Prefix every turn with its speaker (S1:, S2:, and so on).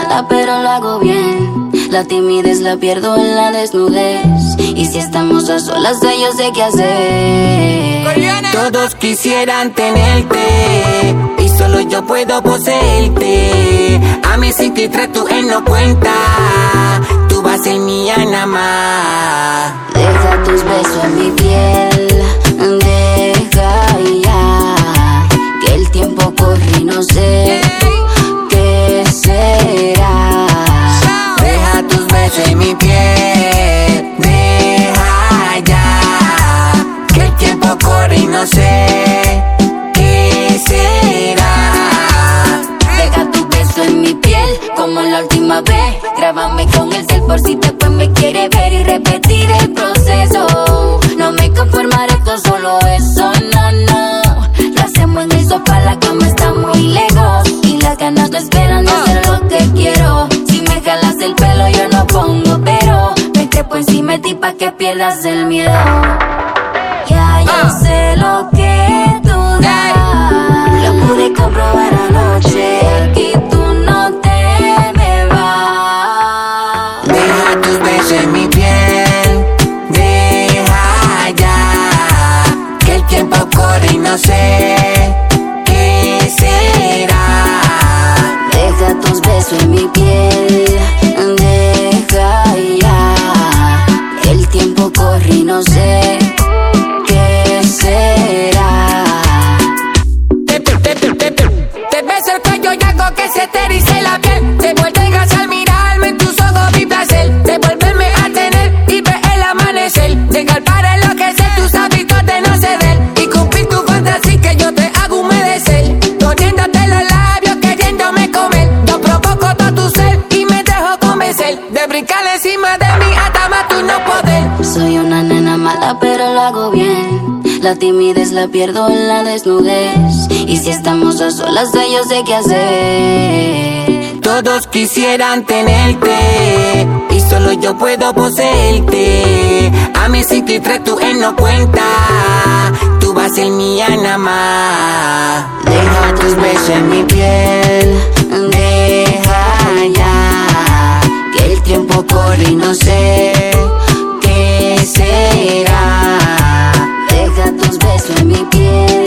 S1: mala, pero lo hago bien. La timidez la pierdo en la desnudez. Y si estamos a solas, yo sé qué hacer.
S2: Todos quisieran tenerte y solo yo puedo poseerte. A mis 23 tú él no cuenta. Tú vas a ser mía nada más.
S1: Deja tus besos en mi piel. Deja ya que el tiempo corre y no sé qué será.
S2: Deja tus besos en mi piel. Deja ya que el tiempo corre y no sé qué será.
S1: Deja tu beso en mi piel como la última vez. Grábame con el cel por si después me quiere ver y repetir el proceso. No me conformaré con solo eso, no, no. Lo hacemos en el sofá, la cama está muy lejos y las ganas no esperan de hacer lo que quiero. Si me jalas el pelo yo no pongo pero. Me trepo encima de ti pa' que pierdas el miedo. Ya yo sé lo que tú das. Lo pude comprobar anoche. Aquí tú no te me vas.
S2: Deja tus besos en mi piel. Deja ya que el tiempo corre y no sé qué será.
S1: Deja tus besos en mi piel. Deja ya que el tiempo corre y no sé qué será.
S2: Te beso el cuello y hago que se te erice la piel. Te vuelve gas al mirarme en tus ojos mi placer. De volverme a tener y ver el amanecer. Llegar para enloquecer tus hábitos de no ceder. Y cumplir tu fantasía que yo te hago humedecer. Poniéndote los labios queriéndome comer. Yo provoco todo tu ser y me dejo convencer. De brincar encima de mí hasta más tú no poder.
S1: Soy una nena mala pero lo hago bien. La timidez la pierdo en la desnudez. Y si estamos a solas yo sé qué hacer.
S2: Todos quisieran tenerte y solo yo puedo poseerte. A mis 23 tú él no cuenta. Tú vas a ser mía nada más.
S1: Deja tus besos en mi piel. Deja ya que el tiempo corre y no sé qué será. Deja tus besos en mi piel.